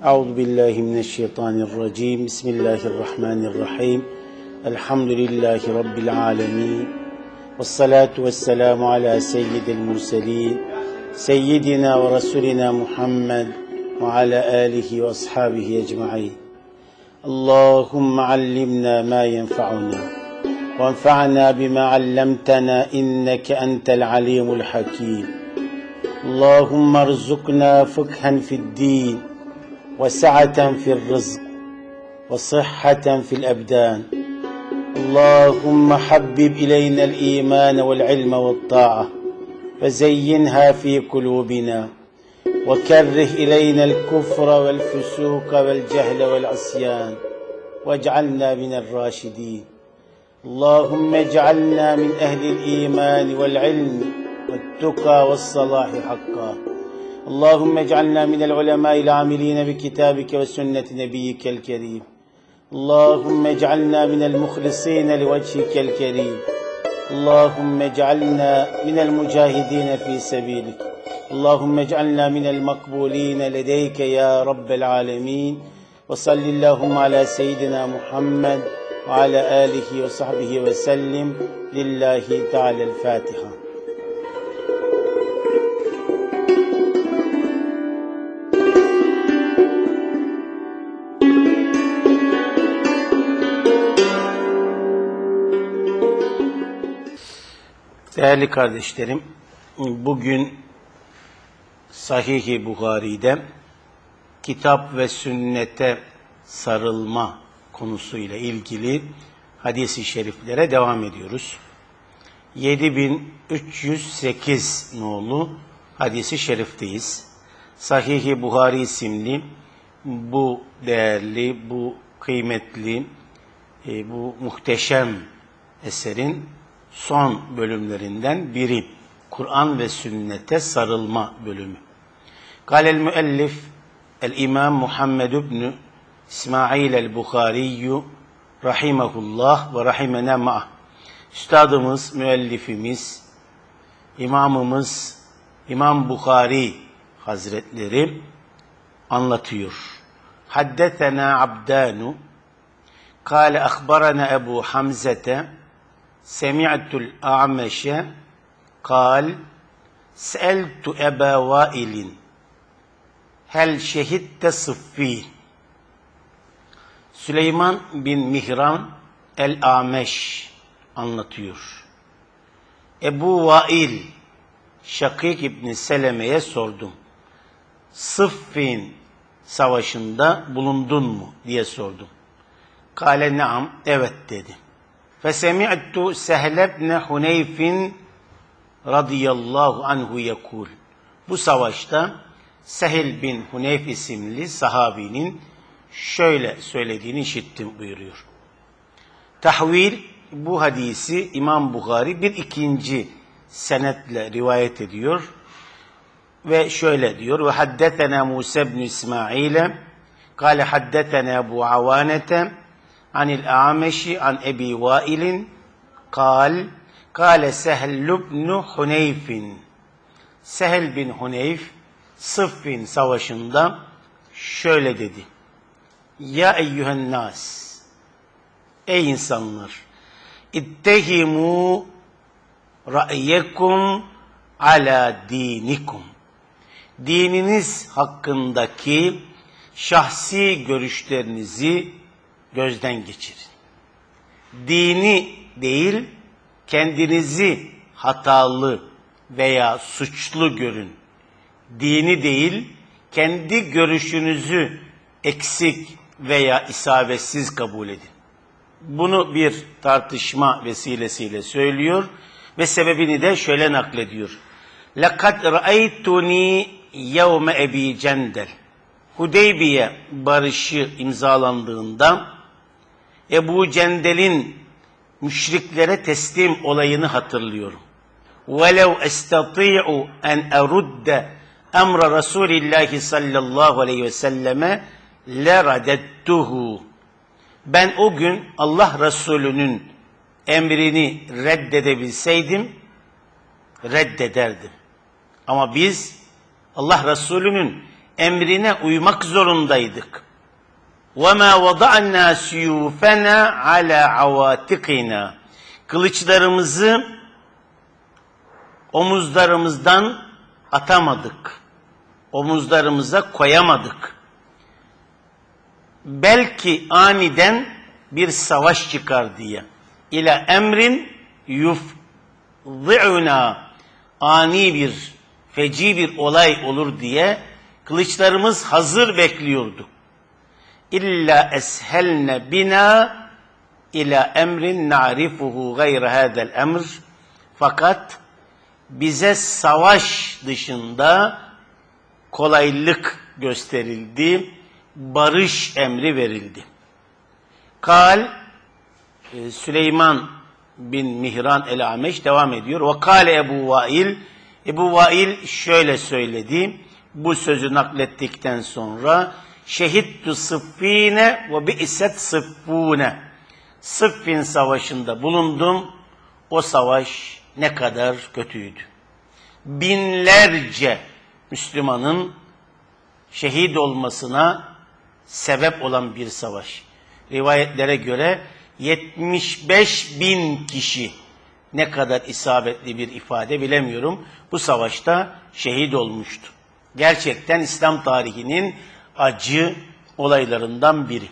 Euzubillahimineşşeytanirracim. Bismillahirrahmanirrahim. Elhamdülillahi Rabbil alemin. Vessalatu vesselamu ala seyyidil murselin. Seyyidina ve Resulina Muhammed ve ala alihi ve ashabihi ecma'in. Allahümme allimna ma yenfa'una. Ve enfa'na bima allamtana inneke entel alimul hakim. Allahümme erzukna fıkhen fid-din. وسعة في الرزق وصحة في الأبدان اللهم حبب إلينا الإيمان والعلم والطاعة وزينها في قلوبنا وكره إلينا الكفر والفسوق والجهل والعصيان واجعلنا من الراشدين اللهم اجعلنا من أهل الإيمان والعلم والتقى والصلاح حقا اللهم اجعلنا من العلماء العاملين بكتابك وسنة نبيك الكريم اللهم اجعلنا من المخلصين لوجهك الكريم اللهم اجعلنا من المجاهدين في سبيلك اللهم اجعلنا من المقبولين لديك يا رب العالمين وصل اللهم على سيدنا محمد وعلى آله وصحبه وسلم لله تعالى الفاتحة. Değerli kardeşlerim, bugün Sahih-i Buhari'de kitap ve sünnete sarılma konusuyla ilgili hadis-i şeriflere devam ediyoruz. 7308 nolu hadis-i şerifteyiz. Sahih-i Buhari isimli bu değerli, bu kıymetli, bu muhteşem eserin son bölümlerinden biri. Kur'an ve sünnete sarılma bölümü. Kâlel müellif el-İmam Muhammed ibn İsmail el-Bukhari rahimahullah ve rahimena ma'ah. Üstadımız, müellifimiz, imamımız İmam Bukhari Hazretleri anlatıyor. Haddetena Abdanu kâle akhbarana Ebu Hamzete Semi'tul A'meşe kal Se'eltu Eba Vailin hel şehitte sıffîn. Süleyman bin Mihran el-A'meş anlatıyor. Ebu Vail Şakik İbni Seleme'ye sordum. Sıffin savaşında bulundun mu diye sordum. Kale naam, evet dedi. Fesemi'tu Sehl ibn Huneyf'in radıyallahu anhu yekul. Bu savaşta Sehl bin Huneyf isimli sahabinin şöyle söylediğini işittim buyuruyor. Tahvil, bu hadisi İmam Bukhari bir ikinci senetle rivayet ediyor ve şöyle diyor. Ve haddetena Musa ibn İsmail'e kâle haddetena Ebu Avanete anil A'meşi an Ebi Vail'in kâle Sehl ibn Huneyf'in. Sehl bin Huneyf Sıffin savaşında şöyle dedi. Ya eyyühen nas, ey insanlar, ittehimu ra'yekum ala dinikum. Dininiz hakkındaki şahsi görüşlerinizi gözden geçirin. Dini değil, kendinizi hatalı veya suçlu görün. Dini değil, kendi görüşünüzü eksik veya isabetsiz kabul edin. Bunu bir tartışma vesilesiyle söylüyor ve sebebini de şöyle naklediyor. لَقَدْ رَأَيْتُنِي يَوْمَ اَب۪ي Cendel. Hudeybiye barışı imzalandığında Ebu Cendel'in müşriklere teslim olayını hatırlıyorum. وَلَوْ اَسْتَطِيعُ اَنْ اَرُدَّ اَمْرَ رَسُولِ اللّٰهِ sallallahu aleyhi ve selleme لَرَدَدْتُهُ. Ben o gün Allah Resulü'nün emrini reddedebilseydim, reddederdim. Ama biz Allah Resulü'nün emrine uymak zorundaydık. وَمَا وَضَعْنَا سُيُوفَنَا عَلَى عَوَاتِقِنَا Kılıçlarımızı omuzlarımızdan atamadık. Omuzlarımıza koyamadık. Belki aniden bir savaş çıkar diye. İla emrin yufzi'una ani bir, feci bir olay olur diye kılıçlarımız hazır bekliyorduk. İlla eshelne bina ila emrin na'rifuhu gayre hadel emr. Fakat bize savaş dışında kolaylık gösterildi, barış emri verildi. Süleyman bin Mihran el-Ameş devam ediyor. Ve kâle Ebu Vail, Ebu Vail şöyle söyledi, bu sözü naklettikten sonra, şehittu sıffine ve bi'set sıffune. Sıffin savaşında bulundum, o savaş ne kadar kötüydü. Binlerce Müslümanın şehit olmasına sebep olan bir savaş. Rivayetlere göre 75 bin kişi, ne kadar isabetli bir ifade bilemiyorum, bu savaşta şehit olmuştu. Gerçekten İslam tarihinin acı olaylarından biri.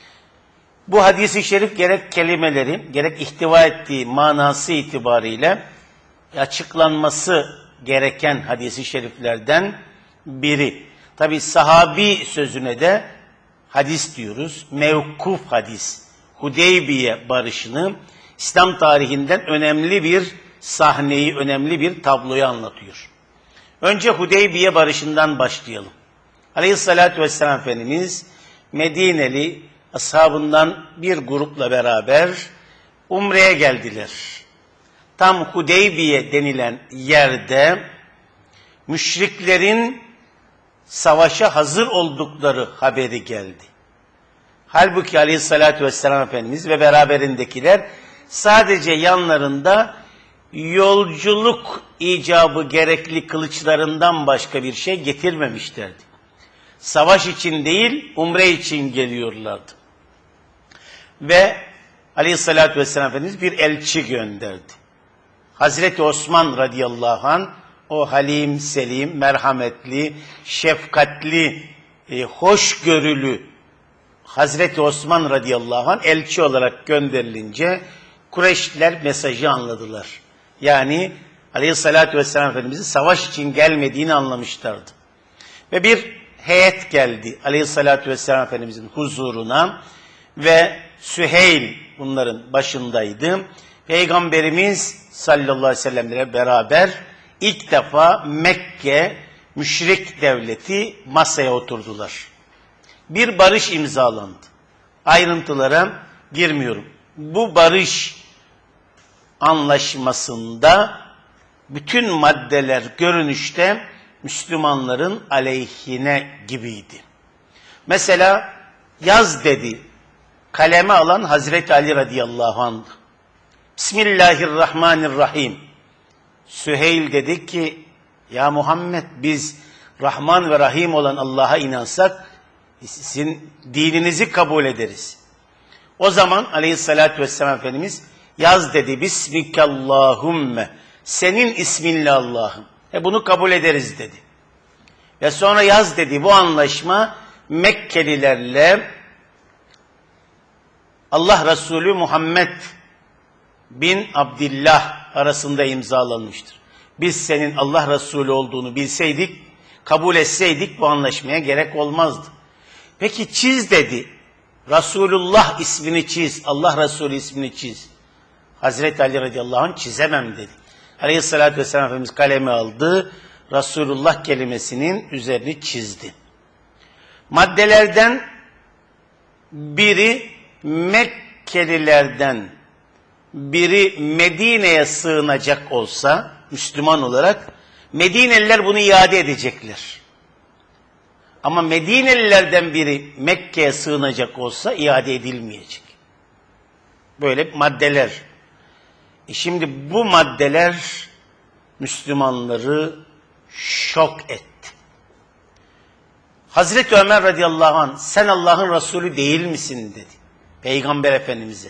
Bu hadis-i şerif gerek kelimeleri, gerek ihtiva ettiği manası itibariyle açıklanması gereken hadis-i şeriflerden biri. Tabi sahabi sözüne de hadis diyoruz. Mevkuf hadis. Hudeybiye barışını İslam tarihinden önemli bir sahneyi, önemli bir tabloyu anlatıyor. Önce Hudeybiye barışından başlayalım. Aleyhissalatü vesselam Efendimiz Medineli ashabından bir grupla beraber Umre'ye geldiler. Tam Hudeybiye denilen yerde müşriklerin savaşa hazır oldukları haberi geldi. Halbuki Aleyhissalatü vesselam Efendimiz ve beraberindekiler sadece yanlarında yolculuk icabı gerekli kılıçlarından başka bir şey getirmemişlerdi. Savaş için değil, umre için geliyorlardı. Ve Aleyhissalatü vesselam Efendimiz bir elçi gönderdi. Hazreti Osman radıyallahu anh, o halim, selim, merhametli, şefkatli, hoşgörülü Hazreti Osman radıyallahu anh elçi olarak gönderilince Kureyşliler mesajı anladılar. Yani Aleyhissalatü vesselam Efendimiz'in savaş için gelmediğini anlamışlardı. Ve bir heyet geldi Aleyhissalatü vesselam Efendimiz'in huzuruna ve Süheyl bunların başındaydı. Peygamberimiz sallallahu aleyhi ve sellem'le beraber ilk defa Mekke müşrik devleti masaya oturdular. Bir barış imzalandı. Ayrıntılara girmiyorum. Bu barış anlaşmasında bütün maddeler görünüşte Müslümanların aleyhine gibiydi. Mesela yaz dedi, kaleme alan Hazreti Ali radıyallahu anh. Bismillahirrahmanirrahim. Süheyl dedi ki, ya Muhammed biz Rahman ve Rahim olan Allah'a inansak, sizin dininizi kabul ederiz. O zaman Aleyhissalatü vesselam Efendimiz yaz dedi, Bismikallahümme, senin isminle Allah'ım. Bunu kabul ederiz dedi. Ve sonra yaz dedi, bu anlaşma Mekkelilerle Allah Resulü Muhammed bin Abdillah arasında imzalanmıştır. Biz senin Allah Resulü olduğunu bilseydik, kabul etseydik bu anlaşmaya gerek olmazdı. Peki çiz dedi. Resulullah ismini çiz. Allah Resulü ismini çiz. Hazreti Ali radıyallahu anh çizemem dedi. Aleyhissalatü vesselam Efendimiz kalemi aldı. Resulullah kelimesinin üzerini çizdi. Maddelerden biri Mekkelilerden biri Medine'ye sığınacak olsa Müslüman olarak Medineliler bunu iade edecekler. Ama Medinelilerden biri Mekke'ye sığınacak olsa iade edilmeyecek. Böyle maddeler. Şimdi bu maddeler Müslümanları şok etti. Hazreti Ömer radıyallahu anh sen Allah'ın Resulü değil misin dedi Peygamber Efendimiz'e.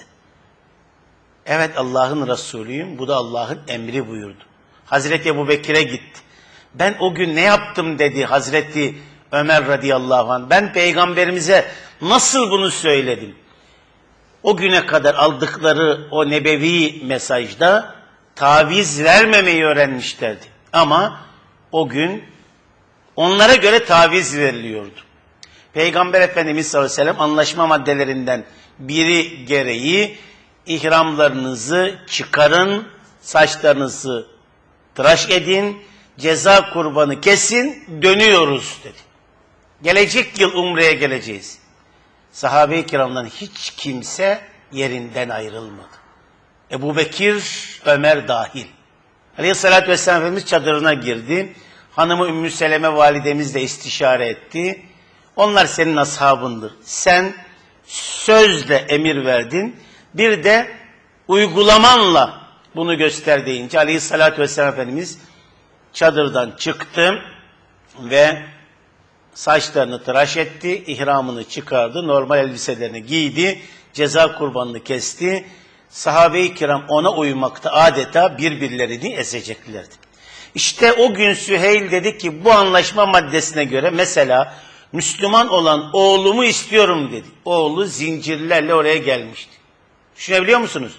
Evet Allah'ın Resulüyüm, bu da Allah'ın emri buyurdu. Hazreti Ebubekir'e gitti. Ben o gün ne yaptım dedi Hazreti Ömer radıyallahu anh. Ben Peygamberimize nasıl bunu söyledim? O güne kadar aldıkları o nebevi mesajda taviz vermemeyi öğrenmişlerdi. Ama o gün onlara göre taviz veriliyordu. Peygamber Efendimiz sallallahu aleyhi ve sellem anlaşma maddelerinden biri gereği ihramlarınızı çıkarın, saçlarınızı tıraş edin, ceza kurbanı kesin, dönüyoruz dedi. Gelecek yıl Umre'ye geleceğiz. Sahabe-i kiramdan hiç kimse yerinden ayrılmadı. Ebubekir, Ömer dahil. Aleyhissalatü vesselam Efendimiz çadırına girdi. Hanımı Ümmü Seleme validemizle istişare etti. Onlar senin ashabındır. Sen sözle emir verdin. Bir de uygulamanla bunu göster deyince Aleyhissalatü vesselam Efendimiz çadırdan çıktı ve saçlarını tıraş etti, ihramını çıkardı, normal elbiselerini giydi, ceza kurbanını kesti. Sahabe-i kiram ona uymakta adeta birbirlerini ezeceklerdi. İşte o gün Süheyl dedi ki bu anlaşma maddesine göre mesela Müslüman olan oğlumu istiyorum dedi. Oğlu zincirlerle oraya gelmişti. Düşünebiliyor musunuz?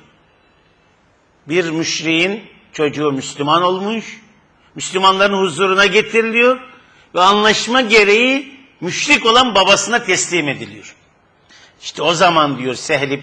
Bir müşriğin çocuğu Müslüman olmuş, Müslümanların huzuruna getiriliyor ve anlaşma gereği müşrik olan babasına teslim ediliyor. İşte o zaman diyor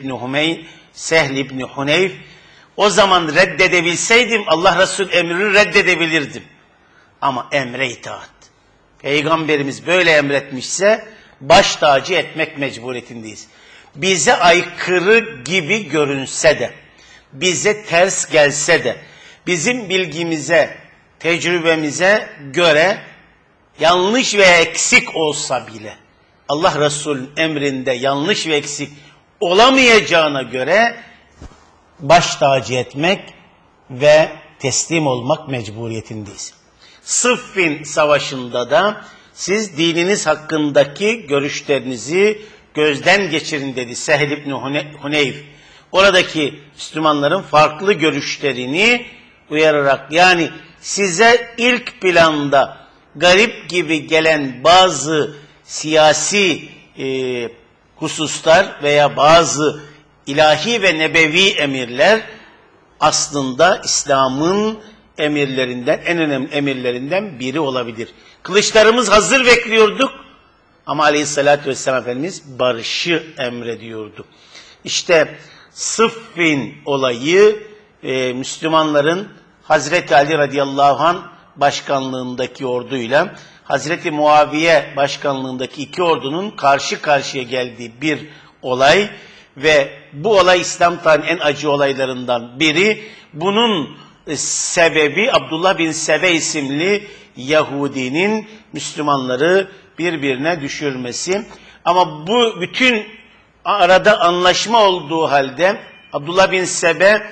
Sehl İbni Huneyf, o zaman reddedebilseydim Allah Resulü emrini reddedebilirdim. Ama emre itaat. Peygamberimiz böyle emretmişse baş tacı etmek mecburiyetindeyiz. Bize aykırı gibi görünse de, bize ters gelse de, bizim bilgimize, tecrübemize göre yanlış ve eksik olsa bile, Allah Resulü'nün emrinde yanlış ve eksik olamayacağına göre baş tacı etmek ve teslim olmak mecburiyetindeyiz. Sıffin Savaşı'nda da siz dininiz hakkındaki görüşlerinizi gözden geçirin dedi Sehl İbni Huneyf. Oradaki Müslümanların farklı görüşlerini uyararak, yani size ilk planda garip gibi gelen bazı siyasi hususlar veya bazı ilahi ve nebevi emirler aslında İslam'ın emirlerinden, en önemli emirlerinden biri olabilir. Kılıçlarımız hazır bekliyorduk ama Aleyhisselatü Vesselam Efendimiz barışı emrediyordu. İşte Sıffin olayı Müslümanların Hazreti Ali radıyallahu anh başkanlığındaki orduyla Hazreti Muaviye başkanlığındaki iki ordunun karşı karşıya geldiği bir olay ve bu olay İslam tarihinin en acı olaylarından biri. Bunun sebebi Abdullah bin Sebe isimli Yahudinin Müslümanları birbirine düşürmesi. Ama bu bütün arada anlaşma olduğu halde Abdullah bin Sebe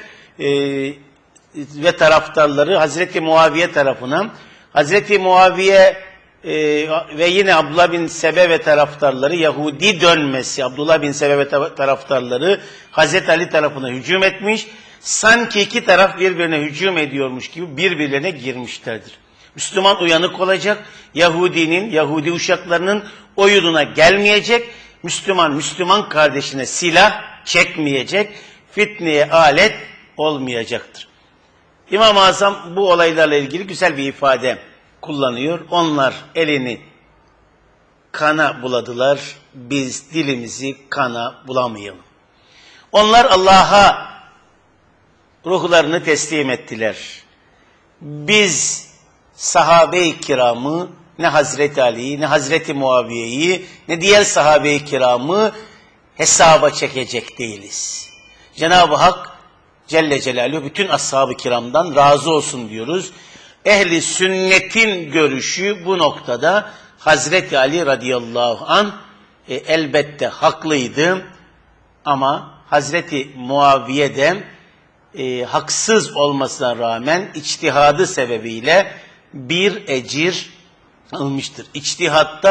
ve taraftarları Hazreti Muaviye tarafına, Hazreti Muaviye ve yine Abdullah bin Sebe ve taraftarları Yahudi dönmesi, Abdullah bin Sebe ve taraftarları Hazreti Ali tarafına hücum etmiş, sanki iki taraf birbirine hücum ediyormuş gibi birbirlerine girmişlerdir. Müslüman uyanık olacak, Yahudi uşaklarının oyununa gelmeyecek, Müslüman kardeşine silah çekmeyecek, fitneye alet olmayacaktır. İmam-ı Azam bu olaylarla ilgili güzel bir ifade kullanıyor. Onlar elini kana buladılar, biz dilimizi kana bulamayalım. Onlar Allah'a ruhlarını teslim ettiler. Biz sahabe-i kiramı, ne Hazreti Ali'yi, ne Hazreti Muaviye'yi, ne diğer sahabe-i kiramı hesaba çekecek değiliz. Cenab-ı Hak Celle Celaluhu bütün ashab-ı kiramdan razı olsun diyoruz. Ehli sünnetin görüşü bu noktada Hazreti Ali radıyallahu anh elbette haklıydı ama Hazreti Muaviye de haksız olmasına rağmen içtihadı sebebiyle bir ecir almıştır. İçtihatta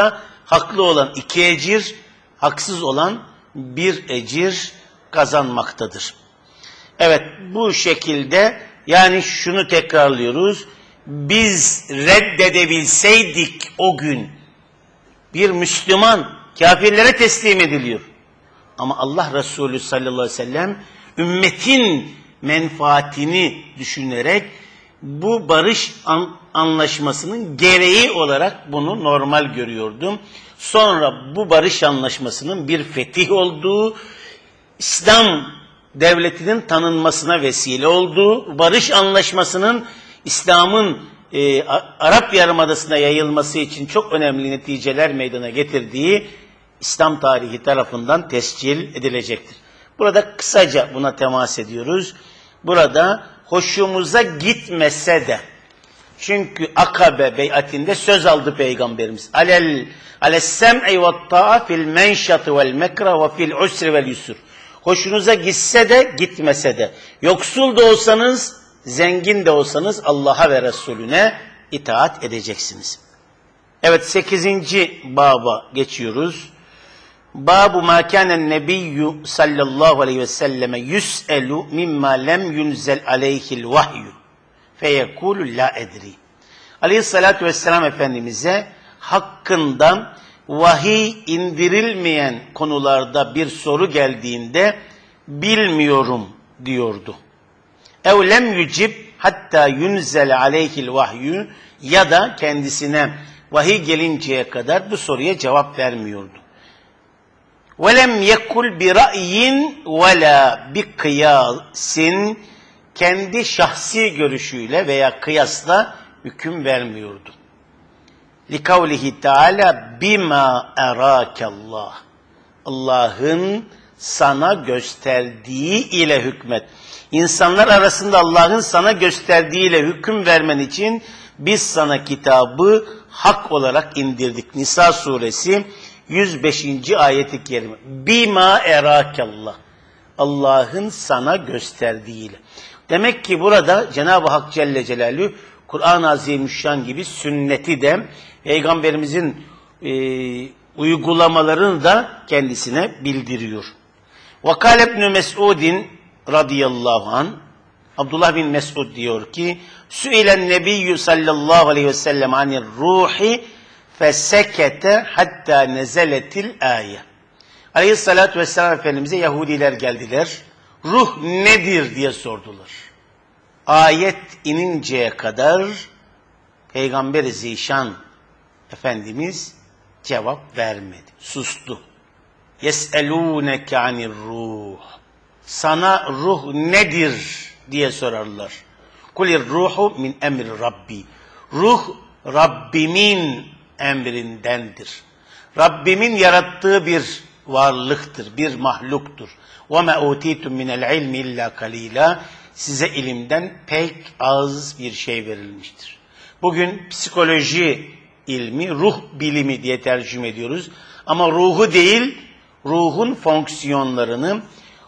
haklı olan 2 ecir, haksız olan 1 ecir kazanmaktadır. Evet, bu şekilde yani şunu tekrarlıyoruz. Biz reddedebilseydik o gün bir Müslüman kafirlere teslim ediliyor. Ama Allah Resulü sallallahu aleyhi ve sellem ümmetin menfaatini düşünerek bu barış anlaşmasının gereği olarak bunu normal görüyordum. Sonra bu barış anlaşmasının bir fetih olduğu, İslam devletinin tanınmasına vesile olduğu, barış anlaşmasının İslam'ın Arap Yarımadası'na yayılması için çok önemli neticeler meydana getirdiği İslam tarihi tarafından tescil edilecektir. Burada kısaca buna temas ediyoruz. Burada hoşumuza gitmese de, çünkü Akabe beyatinde söz aldı Peygamberimiz. Alessem'i ve ta'a fil menşatı vel mekra ve fil usri vel yusur. Hoşunuza gitse de gitmese de, yoksul da olsanız, zengin de olsanız Allah'a ve Resulüne itaat edeceksiniz. Evet, 8. baba geçiyoruz. Babu ma kânen nebiyyü sallallahu aleyhi ve selleme yus'elu mimma lem yunzel aleyhil vahyu feyekûlü la edri. Aleyhissalâtu vesselam Efendimiz'e hakkında vahiy indirilmeyen konularda bir soru geldiğinde bilmiyorum diyordu. Ev lem yücib hatta yunzel aleyhil vahyu, ya da kendisine vahiy gelinceye kadar bu soruya cevap vermiyordu. وَلَمْ يَكُلْ بِرَأْيٍ وَلَا بِقِيَاسٍ, kendi şahsi görüşüyle veya kıyasla hüküm vermiyordu. لِكَوْلِهِ تَعَالَى بِمَا اَرَاكَ اللّٰهِ, Allah'ın sana gösterdiği ile hükmet. İnsanlar arasında Allah'ın sana gösterdiğiyle hüküm vermen için biz sana kitabı hak olarak indirdik. Nisa suresi 105. ayet-i kerime. Bima erakallah. Allah'ın sana gösterdiğiyle. Demek ki burada Cenab-ı Hak Celle Celaluhu Kur'an-ı Azimüşşan gibi sünneti de Peygamberimizin uygulamalarını da kendisine bildiriyor. Vakale İbn-i Mes'udin radıyallahu anh, Abdullah bin Mes'ud diyor ki, Sü'ilen Nebiyyü sallallahu aleyhi ve sellem anir ruhi fesekete hatta nezeletil ayet. Aleyhissalatü vesselam Efendimiz'e Yahudiler geldiler. Ruh nedir diye sordular. Ayet ininceye kadar Peygamber-i Zişan Efendimiz cevap vermedi. Sustu. Yes'elûneke anir ruh. Sana ruh nedir diye sorarlar. Kulir ruhu min emri Rabbi. Ruh Rabbimin emrindendir. Rabbimin yarattığı bir varlıktır, bir mahluktur. وَمَا اُوْتِيتُمْ مِنَ الْعِلْمِ اِلَّا قَلِيلًا. Size ilimden pek az bir şey verilmiştir. Bugün psikoloji ilmi, ruh bilimi diye tercüme ediyoruz. Ama ruhu değil, ruhun fonksiyonlarını,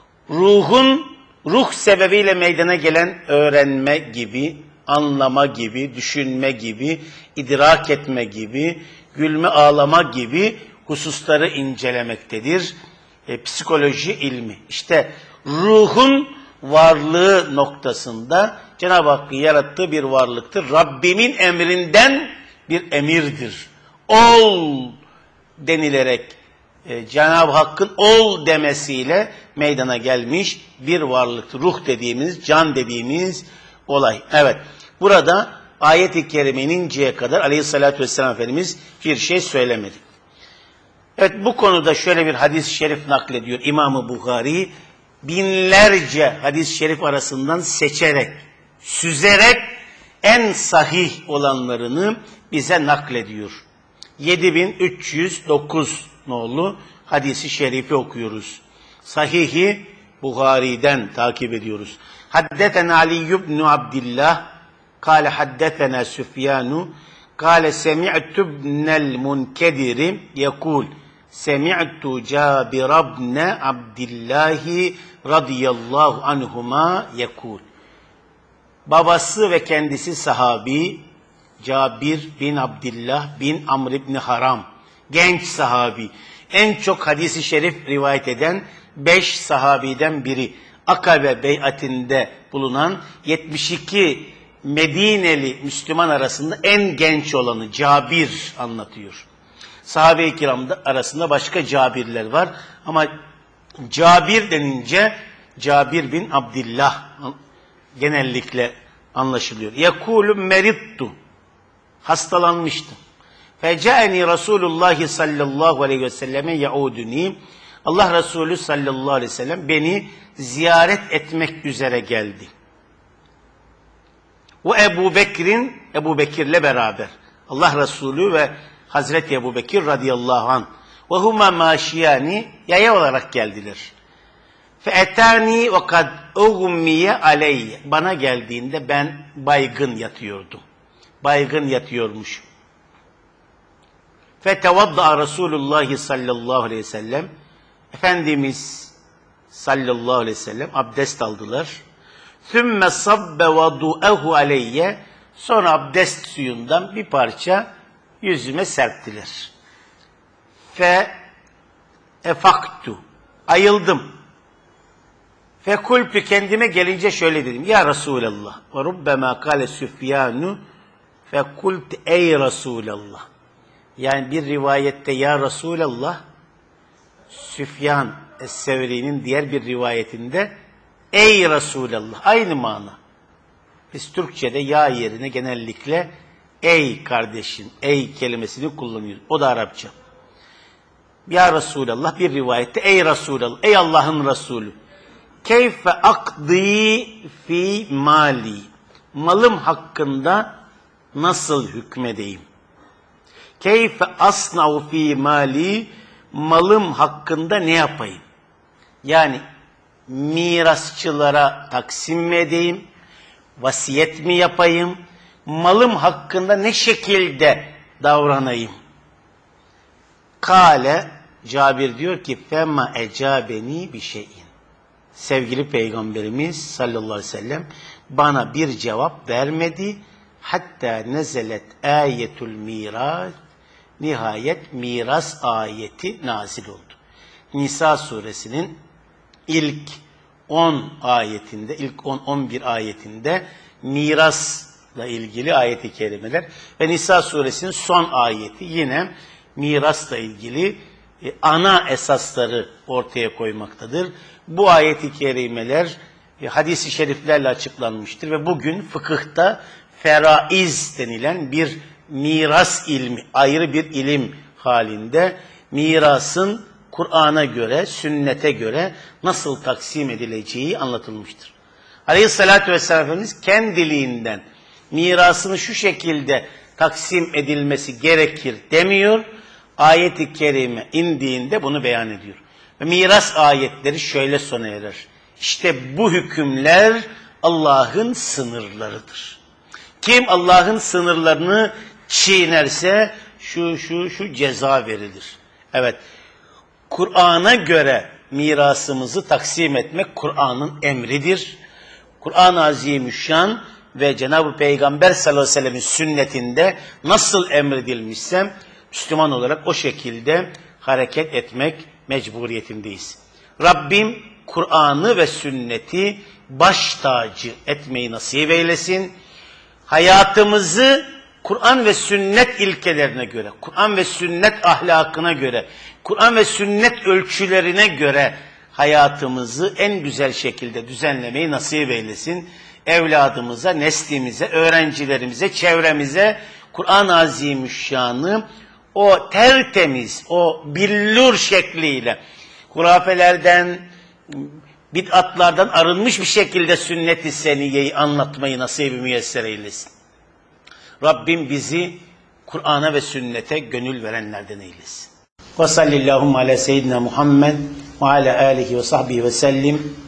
ruh sebebiyle meydana gelen öğrenme gibi, anlama gibi, düşünme gibi, idrak etme gibi, gülme, ağlama gibi hususları incelemektedir. Psikoloji ilmi. İşte ruhun varlığı noktasında Cenab-ı Hakk'ın yarattığı bir varlıktır. Rabbimin emrinden bir emirdir. Ol denilerek Cenab-ı Hakk'ın ol demesiyle meydana gelmiş bir varlıktır. Ruh dediğimiz, can dediğimiz olay. Evet, burada ayet-i kerime ininceye kadar Aleyhisselatü Vesselam Efendimiz bir şey söylemedi. Evet, bu konuda şöyle bir hadis-i şerif naklediyor İmam-ı Buhari. Binlerce hadis-i şerif arasından seçerek, süzerek en sahih olanlarını bize naklediyor. 7309 nolu hadis-i şerifi okuyoruz. Sahih-i Buhari'den takip ediyoruz. Haddetena Ali ibn Abdillah kâle haddetena Süfyanu kâle semi'tu ibnel munkediri yekûl semi'tu Cabir ibn Abdillahi radıyallahu anhuma yekûl. Babası ve kendisi sahabi Cabir bin Abdillah bin Amr ibn Haram Genç sahabi. En çok hadisi şerif rivayet eden 5 sahabiden biri. Akabe beyatinde bulunan 72 Medineli Müslüman arasında en genç olanı Cabir anlatıyor. Sahabe-i kiram arasında başka Cabirler var ama Cabir denince Cabir bin Abdillah genellikle anlaşılıyor. Yekulu merittu, hastalanmıştım. Feca'eni Resulullah sallallahu aleyhi ve selleme yauduni. Allah Resulü sallallahu aleyhi ve sellem beni ziyaret etmek üzere geldi. Ve Ebu Bekir'le beraber. Allah Resulü ve Hazreti Ebu Bekir radıyallahu anh. Ve huma maşiyani, yaya olarak geldiler. Fe'etani ve kad ugmiye aleyye. Bana geldiğinde ben baygın yatıyordum. Baygın yatıyormuş. Fetevadda Resulullah sallallahu aleyhi ve sellem. Efendimiz sallallahu aleyhi ve sellem abdest aldılar. Thümme sabbe vadu'ehu aleyye. Sonra abdest suyundan bir parça yüzüme serptiler. Fe efaktu. Ayıldım. Fe kultu, kendime gelince şöyle dedim. Ya Resulallah. Ve rubbema kâle Süfyanu. Fe kultu ey Resulallah. Yani bir rivayette ya Resulallah, Süfyan Es-Sevri'nin diğer bir rivayetinde ey Resulallah, aynı mana. Biz Türkçe'de ya yerine genellikle ey kardeşim, ey kelimesini kullanıyoruz. O da Arapça. Ya Resulallah, bir rivayette ey Resulallah, ey Allah'ın Resulü. Keyfe akdi fi mali. Malım hakkında nasıl hükmedeyim? Keyfe asna'u fi mali. Malım hakkında ne yapayım? Yani mirasçılara taksim mi edeyim? Vasiyet mi yapayım? Malım hakkında ne şekilde davranayım? Kale, Cabir diyor ki fema ecabeni bir şeyin. Sevgili Peygamberimiz sallallahu aleyhi ve sellem bana bir cevap vermedi. Hatta nezelet ayetul miras. Nihayet miras ayeti nazil oldu. Nisa suresinin ilk 10 ayetinde, ilk 10-11 ayetinde mirasla ilgili ayet-i kerimeler ve Nisa suresinin son ayeti yine mirasla ilgili ana esasları ortaya koymaktadır. Bu ayet-i kerimeler hadis-i şeriflerle açıklanmıştır ve bugün fıkıhta feraiz denilen bir miras ilmi, ayrı bir ilim halinde mirasın Kur'an'a göre, sünnete göre nasıl taksim edileceği anlatılmıştır. Aleyhissalatü vesselam Efendimiz kendiliğinden mirasını şu şekilde taksim edilmesi gerekir demiyor. Ayet-i kerime indiğinde bunu beyan ediyor. Ve miras ayetleri şöyle sona erer. İşte bu hükümler Allah'ın sınırlarıdır. Kim Allah'ın sınırlarını çiğnerse şu ceza verilir. Evet, Kur'an'a göre mirasımızı taksim etmek Kur'an'ın emridir. Kur'an-ı Azimüşşan ve Cenab-ı Peygamber sallallahu aleyhi ve sellem'in sünnetinde nasıl emredilmişse Müslüman olarak o şekilde hareket etmek mecburiyetindeyiz. Rabbim Kur'an'ı ve sünneti baş tacı etmeyi nasip eylesin. Hayatımızı Kur'an ve sünnet ilkelerine göre, Kur'an ve sünnet ahlakına göre, Kur'an ve sünnet ölçülerine göre hayatımızı en güzel şekilde düzenlemeyi nasip eylesin. Evladımıza, neslimize, öğrencilerimize, çevremize Kur'an-ı Azimüşşan'ı o tertemiz, o billur şekliyle hurafelerden, bid'atlardan arınmış bir şekilde sünnet-i seniyyeyi anlatmayı nasip-i müyesser eylesin. Rabbim bizi Kur'an'a ve sünnete gönül verenlerden eylesin. Ve sallallahu ala seyyidina Muhammed ve ala alihi ve sahbihi ve sellim.